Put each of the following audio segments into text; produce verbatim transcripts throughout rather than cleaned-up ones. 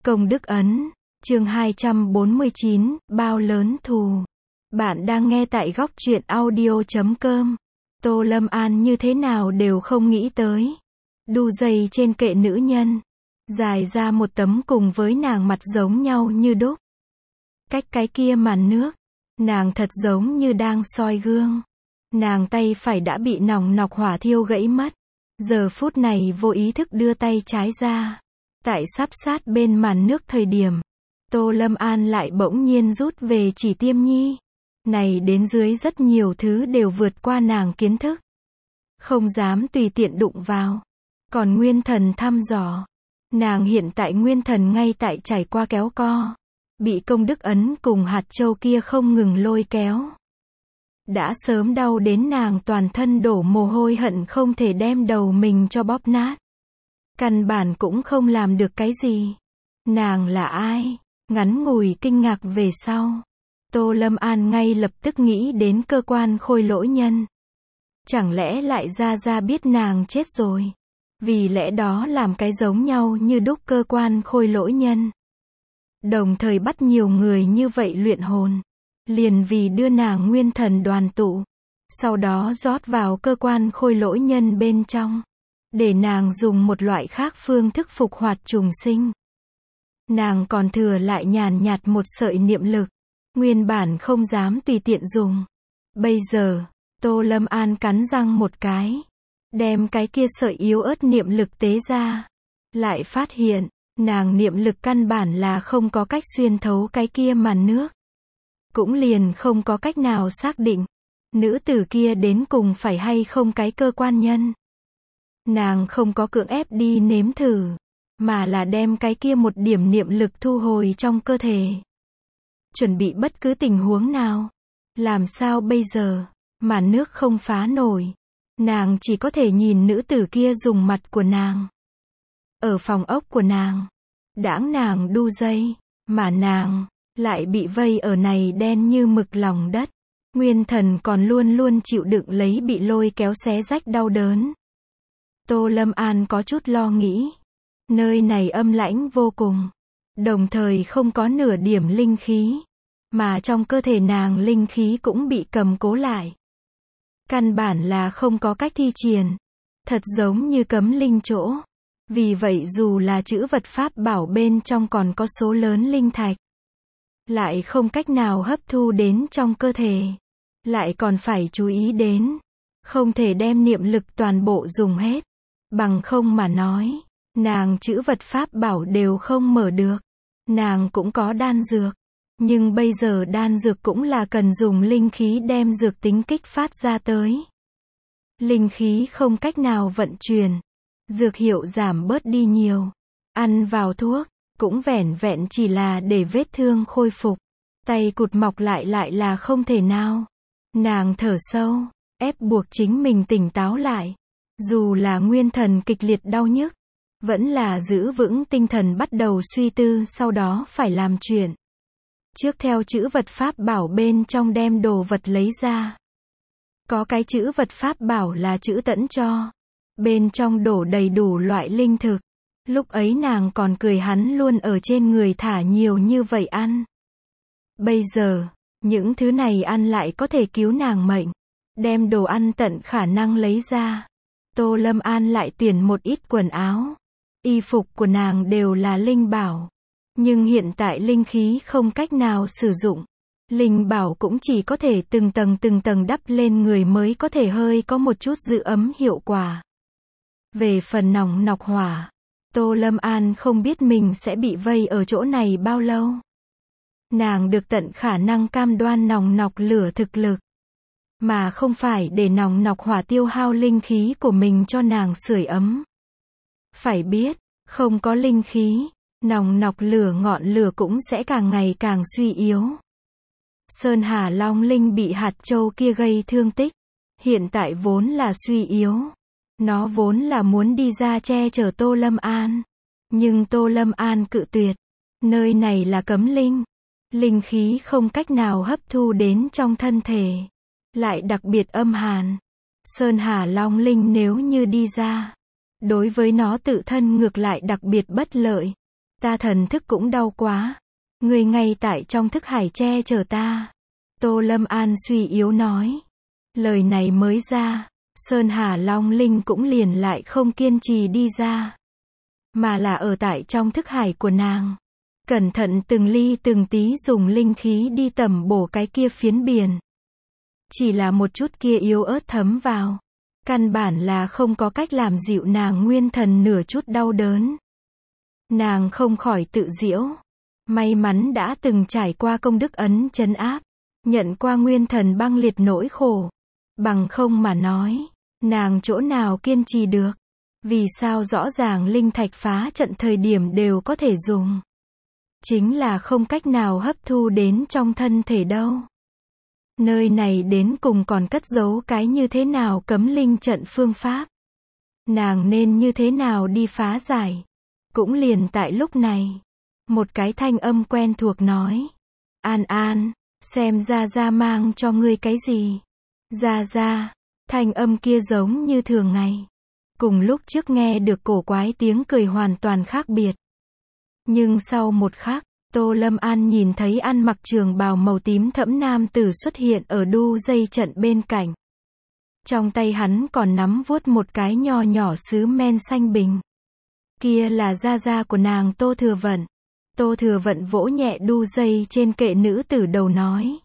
Công đức ấn, chương hai trăm bốn mươi chín, bao lớn thù. Bạn đang nghe tại góc truyện audio chấm com. Tô Lâm An như thế nào đều không nghĩ tới. Đu dây trên kệ nữ nhân. Dài ra một tấm cùng với nàng mặt giống nhau như đúc. Cách cái kia màn nước. Nàng thật giống như đang soi gương. Nàng tay phải đã bị nòng nọc hỏa thiêu gãy mất. Giờ phút này vô ý thức đưa tay trái ra. Tại sắp sát bên màn nước thời điểm, Tô Lâm An lại bỗng nhiên rút về chỉ tiêm nhi. Này đến dưới rất nhiều thứ đều vượt qua nàng kiến thức. Không dám tùy tiện đụng vào. Còn nguyên thần thăm dò. Nàng hiện tại nguyên thần ngay tại trải qua kéo co. Bị công đức ấn cùng hạt châu kia không ngừng lôi kéo. Đã sớm đau đến nàng toàn thân đổ mồ hôi hận không thể đem đầu mình cho bóp nát. Căn bản cũng không làm được cái gì. Nàng là ai? Ngắn ngủi kinh ngạc về sau. Tô Lâm An ngay lập tức nghĩ đến cơ quan khôi lỗi nhân. Chẳng lẽ lại ra ra biết nàng chết rồi? Vì lẽ đó làm cái giống nhau như đúc cơ quan khôi lỗi nhân. Đồng thời bắt nhiều người như vậy luyện hồn. Liền vì đưa nàng nguyên thần đoàn tụ. Sau đó rót vào cơ quan khôi lỗi nhân bên trong. Để nàng dùng một loại khác phương thức phục hoạt trùng sinh. Nàng còn thừa lại nhàn nhạt một sợi niệm lực. Nguyên bản không dám tùy tiện dùng. Bây giờ, Tô Lâm An cắn răng một cái. Đem cái kia sợi yếu ớt niệm lực tế ra. Lại phát hiện, nàng niệm lực căn bản là không có cách xuyên thấu cái kia màn nước. Cũng liền không có cách nào xác định. Nữ tử kia đến cùng phải hay không cái cơ quan nhân. Nàng không có cưỡng ép đi nếm thử. Mà là đem cái kia một điểm niệm lực thu hồi trong cơ thể. Chuẩn bị bất cứ tình huống nào. Làm sao bây giờ? Màn nước không phá nổi. Nàng chỉ có thể nhìn nữ tử kia dùng mặt của nàng. Ở phòng ốc của nàng. Đãng nàng đu dây. Mà nàng lại bị vây ở này đen như mực lòng đất. Nguyên thần còn luôn luôn chịu đựng lấy bị lôi kéo xé rách đau đớn. Tô Lâm An có chút lo nghĩ. Nơi này âm lãnh vô cùng. Đồng thời không có nửa điểm linh khí. Mà trong cơ thể nàng linh khí cũng bị cầm cố lại. Căn bản là không có cách thi triển. Thật giống như cấm linh chỗ. Vì vậy dù là chữ vật pháp bảo bên trong còn có số lớn linh thạch. Lại không cách nào hấp thu đến trong cơ thể. Lại còn phải chú ý đến. Không thể đem niệm lực toàn bộ dùng hết. Bằng không mà nói. Nàng chữ vật pháp bảo đều không mở được. Nàng cũng có đan dược. Nhưng bây giờ đan dược cũng là cần dùng linh khí đem dược tính kích phát ra tới. Linh khí không cách nào vận chuyển. Dược hiệu giảm bớt đi nhiều. Ăn vào thuốc, cũng vẻn vẹn chỉ là để vết thương khôi phục. Tay cụt mọc lại lại là không thể nào. Nàng thở sâu, ép buộc chính mình tỉnh táo lại. Dù là nguyên thần kịch liệt đau nhức. Vẫn là giữ vững tinh thần bắt đầu suy tư sau đó phải làm chuyện. Trước theo chữ vật pháp bảo bên trong đem đồ vật lấy ra. Có cái chữ vật pháp bảo là chữ tẫn cho. Bên trong đổ đầy đủ loại linh thực. Lúc ấy nàng còn cười hắn luôn ở trên người thả nhiều như vậy ăn. Bây giờ, những thứ này ăn lại có thể cứu nàng mệnh. Đem đồ ăn tận khả năng lấy ra. Tô Lâm An lại tuyển một ít quần áo. Y phục của nàng đều là linh bảo. Nhưng hiện tại linh khí không cách nào sử dụng. Linh bảo cũng chỉ có thể từng tầng từng tầng đắp lên người mới có thể hơi có một chút giữ ấm hiệu quả. Về phần nòng nọc hỏa. Tô Lâm An không biết mình sẽ bị vây ở chỗ này bao lâu. Nàng được tận khả năng cam đoan nòng nọc lửa thực lực. Mà không phải để nòng nọc hỏa tiêu hao linh khí của mình cho nàng sưởi ấm. Phải biết, không có linh khí, nòng nọc lửa ngọn lửa cũng sẽ càng ngày càng suy yếu. Sơn Hà Long Linh bị hạt châu kia gây thương tích. Hiện tại vốn là suy yếu. Nó vốn là muốn đi ra che chở Tô Lâm An. Nhưng Tô Lâm An cự tuyệt. Nơi này là cấm linh. Linh khí không cách nào hấp thu đến trong thân thể. Lại đặc biệt âm hàn. Sơn Hà Long Linh nếu như đi ra. Đối với nó tự thân ngược lại đặc biệt bất lợi. Ta thần thức cũng đau quá. Ngươi ngay tại trong thức hải che chở ta. Tô Lâm An suy yếu nói. Lời này mới ra, Sơn Hà Long Linh cũng liền lại không kiên trì đi ra. Mà là ở tại trong thức hải của nàng. Cẩn thận từng ly từng tí dùng linh khí đi tẩm bổ cái kia phiến biển. Chỉ là một chút kia yếu ớt thấm vào. Căn bản là không có cách làm dịu nàng nguyên thần nửa chút đau đớn. Nàng không khỏi tự giễu. May mắn đã từng trải qua công đức ấn trấn áp. Nhận qua nguyên thần băng liệt nỗi khổ. Bằng không mà nói, nàng chỗ nào kiên trì được. Vì sao rõ ràng linh thạch phá trận thời điểm đều có thể dùng. Chính là không cách nào hấp thu đến trong thân thể đâu. Nơi này đến cùng còn cất giấu cái như thế nào cấm linh trận phương pháp. Nàng nên như thế nào đi phá giải. Cũng liền tại lúc này. Một cái thanh âm quen thuộc nói. An An, xem Gia Gia mang cho ngươi cái gì. Gia Gia, thanh âm kia giống như thường ngày. Cùng lúc trước nghe được cổ quái tiếng cười hoàn toàn khác biệt. Nhưng sau một khắc, Tô Lâm An nhìn thấy ăn mặc trường bào màu tím thẫm nam tử xuất hiện ở đu dây trận bên cạnh. Trong tay hắn còn nắm vuốt một cái nho nhỏ sứ men xanh bình. Kia là Gia Gia của nàng Tô Thừa Vận. Tô Thừa Vận vỗ nhẹ đu dây trên kệ nữ tử đầu nói.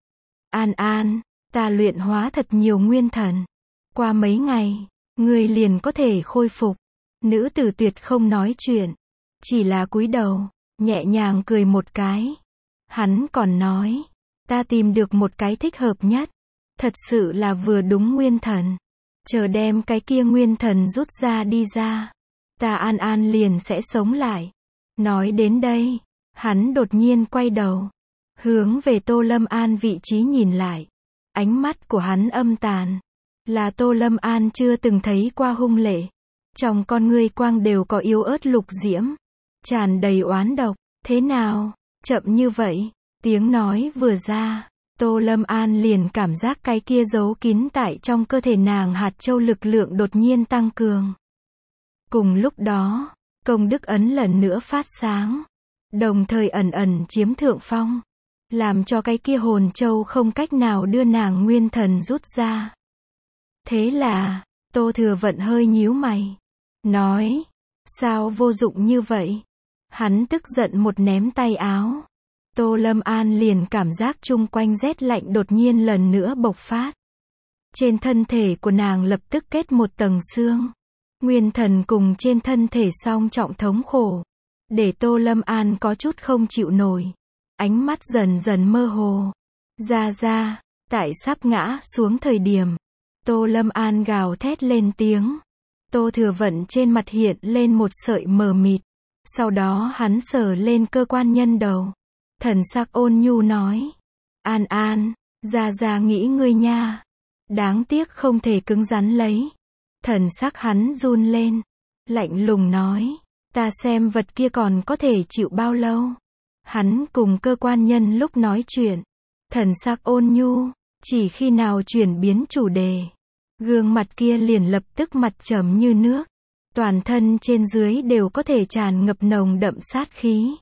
An An, ta luyện hóa thật nhiều nguyên thần. Qua mấy ngày, ngươi liền có thể khôi phục. Nữ tử tuyệt không nói chuyện. Chỉ là cúi đầu, nhẹ nhàng cười một cái. Hắn còn nói, ta tìm được một cái thích hợp nhất. Thật sự là vừa đúng nguyên thần. Chờ đem cái kia nguyên thần rút ra đi ra. Ta An An liền sẽ sống lại. Nói đến đây, hắn đột nhiên quay đầu. Hướng về Tô Lâm An vị trí nhìn lại. Ánh mắt của hắn âm tàn. Là Tô Lâm An chưa từng thấy qua hung lệ. Trong con ngươi quang đều có yếu ớt lục diễm. Tràn đầy oán độc. Thế nào? Chậm như vậy. Tiếng nói vừa ra. Tô Lâm An liền cảm giác cái kia giấu kín tại trong cơ thể nàng hạt châu lực lượng đột nhiên tăng cường. Cùng lúc đó, công đức ấn lần nữa phát sáng. Đồng thời ẩn ẩn chiếm thượng phong. Làm cho cái kia hồn châu không cách nào đưa nàng nguyên thần rút ra. Thế là, Tô Thừa Vận hơi nhíu mày. Nói, sao vô dụng như vậy? Hắn tức giận một ném tay áo. Tô Lâm An liền cảm giác chung quanh rét lạnh đột nhiên lần nữa bộc phát. Trên thân thể của nàng lập tức kết một tầng xương. Nguyên thần cùng trên thân thể song trọng thống khổ. Để Tô Lâm An có chút không chịu nổi. Ánh mắt dần dần mơ hồ. Ra ra, tại sắp ngã xuống thời điểm. Tô Lâm An gào thét lên tiếng. Tô Thừa Vận trên mặt hiện lên một sợi mờ mịt. Sau đó hắn sờ lên cơ quan nhân đầu. Thần sắc ôn nhu nói. An An, ra ra nghĩ ngươi nha. Đáng tiếc không thể cứng rắn lấy. Thần sắc hắn run lên. Lạnh lùng nói. Ta xem vật kia còn có thể chịu bao lâu. Hắn cùng cơ quan nhân lúc nói chuyện. Thần sắc ôn nhu. Chỉ khi nào chuyển biến chủ đề. Gương mặt kia liền lập tức mặt trầm như nước. Toàn thân trên dưới đều có thể tràn ngập nồng đậm sát khí.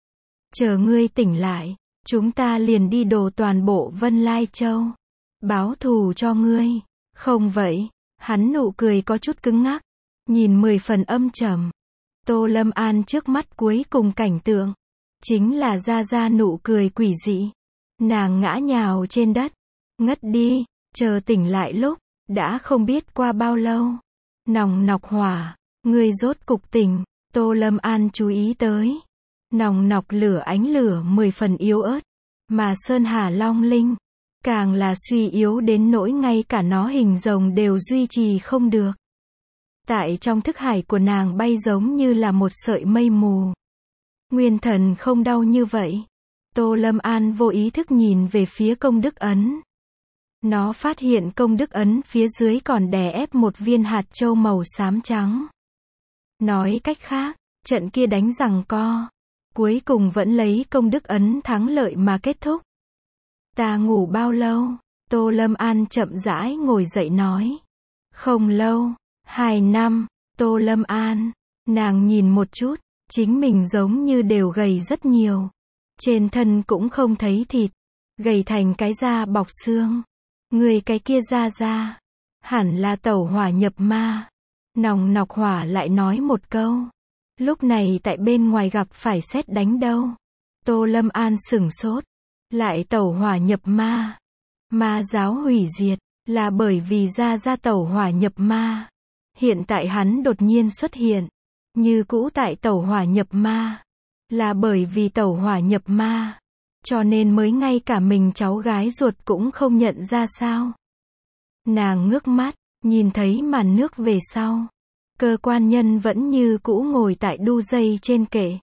Chờ ngươi tỉnh lại, chúng ta liền đi đồ toàn bộ Vân Lai Châu. Báo thù cho ngươi. Không vậy, hắn nụ cười có chút cứng ngắc. Nhìn mười phần âm trầm. Tô Lâm An trước mắt cuối cùng cảnh tượng. Chính là ra ra nụ cười quỷ dị. Nàng ngã nhào trên đất. Ngất đi, chờ tỉnh lại lúc. Đã không biết qua bao lâu. Nòng nọc hỏa. Ngươi rốt cục tỉnh. Tô Lâm An chú ý tới. Nòng nọc lửa ánh lửa mười phần yếu ớt. Mà Sơn Hà Long Linh. Càng là suy yếu đến nỗi ngay cả nó hình rồng đều duy trì không được. Tại trong thức hải của nàng bay giống như là một sợi mây mù. Nguyên thần không đau như vậy. Tô Lâm An vô ý thức nhìn về phía công đức ấn. Nó phát hiện công đức ấn phía dưới còn đè ép một viên hạt châu màu xám trắng. Nói cách khác, trận kia đánh giằng co. Cuối cùng vẫn lấy công đức ấn thắng lợi mà kết thúc. Ta ngủ bao lâu? Tô Lâm An chậm rãi ngồi dậy nói. Không lâu, hai năm. Tô Lâm An, nàng nhìn một chút, Chính mình giống như đều gầy rất nhiều. Trên thân cũng không thấy thịt. Gầy thành cái da bọc xương. Người cái kia ra ra. Hẳn là tẩu hỏa nhập ma. Nòng nọc hỏa lại nói một câu. Lúc này tại bên ngoài gặp phải sét đánh đâu. Tô Lâm An sửng sốt. Lại tẩu hỏa nhập ma. Ma giáo hủy diệt. Là bởi vì ra ra tẩu hỏa nhập ma. Hiện tại hắn đột nhiên xuất hiện. Như cũ tại tẩu hỏa nhập ma. Là bởi vì tẩu hỏa nhập ma. Cho nên mới ngay cả mình cháu gái ruột cũng không nhận ra sao. Nàng ngước mắt, nhìn thấy màn nước về sau. Cơ quan nhân vẫn như cũ ngồi tại đu dây trên kệ.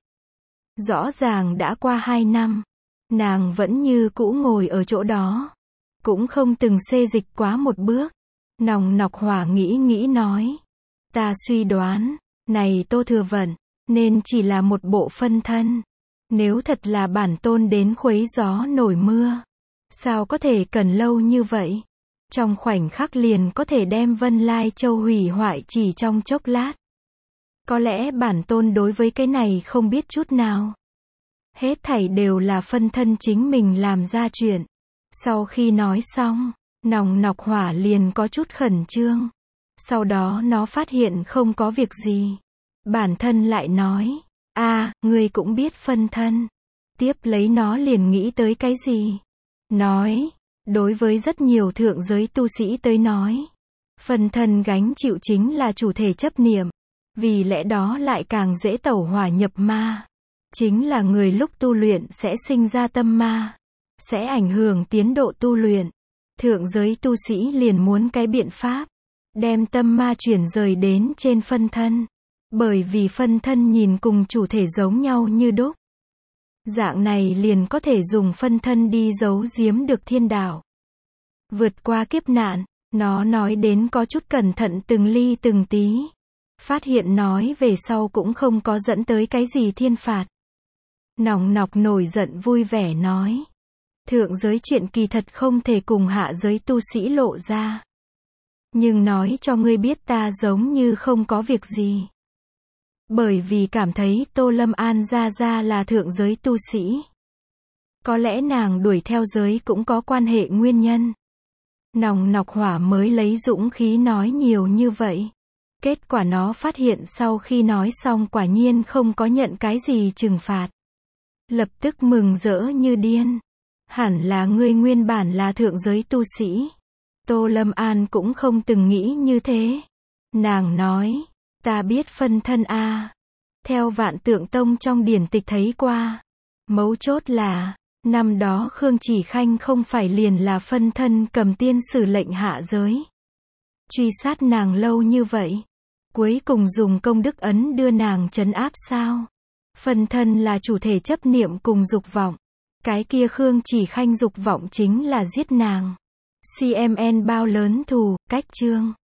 Rõ ràng đã qua hai năm. Nàng vẫn như cũ ngồi ở chỗ đó. Cũng không từng xê dịch quá một bước. Nòng nọc hỏa nghĩ nghĩ nói. Ta suy đoán, này Tô Thừa Vận, nên chỉ là một bộ phân thân. Nếu thật là bản tôn đến khuấy gió nổi mưa. Sao có thể cần lâu như vậy? Trong khoảnh khắc liền có thể đem Vân Lai Châu hủy hoại chỉ trong chốc lát. Có lẽ bản tôn đối với cái này không biết chút nào. Hết thảy đều là phân thân chính mình làm ra chuyện. Sau khi nói xong, nòng nọc hỏa liền có chút khẩn trương. Sau đó nó phát hiện không có việc gì. Bản thân lại nói, a à, ngươi cũng biết phân thân. Tiếp lấy nó liền nghĩ tới cái gì? Nói, đối với rất nhiều thượng giới tu sĩ tới nói, phân thân gánh chịu chính là chủ thể chấp niệm. Vì lẽ đó lại càng dễ tẩu hỏa nhập ma. Chính là người lúc tu luyện sẽ sinh ra tâm ma. Sẽ ảnh hưởng tiến độ tu luyện. Thượng giới tu sĩ liền muốn cái biện pháp. Đem tâm ma chuyển rời đến trên phân thân. Bởi vì phân thân nhìn cùng chủ thể giống nhau như đúc. Dạng này liền có thể dùng phân thân đi giấu giếm được thiên đạo. Vượt qua kiếp nạn, nó nói đến có chút cẩn thận từng ly từng tí. Phát hiện nói về sau cũng không có dẫn tới cái gì thiên phạt. Nòng nọc nổi giận vui vẻ nói. Thượng giới chuyện kỳ thật không thể cùng hạ giới tu sĩ lộ ra. Nhưng nói cho ngươi biết ta giống như không có việc gì. Bởi vì cảm thấy Tô Lâm An ra ra là thượng giới tu sĩ. Có lẽ nàng đuổi theo giới cũng có quan hệ nguyên nhân. Nòng nọc hỏa mới lấy dũng khí nói nhiều như vậy. Kết quả nó phát hiện sau khi nói xong quả nhiên không có nhận cái gì trừng phạt. Lập tức mừng rỡ như điên. Hẳn là ngươi nguyên bản là thượng giới tu sĩ. Tô Lâm An cũng không từng nghĩ như thế. Nàng nói, ta biết phân thân a. Theo Vạn Tượng Tông trong điển tịch thấy qua. Mấu chốt là, năm đó Khương Chỉ Khanh không phải liền là phân thân cầm tiên sử lệnh hạ giới. Truy sát nàng lâu như vậy. Cuối cùng dùng công đức ấn đưa nàng trấn áp sao? Phân thân là chủ thể chấp niệm cùng dục vọng. Cái kia Khương Chỉ Khanh dục vọng chính là giết nàng. xê em en bao lớn thù, cách chương.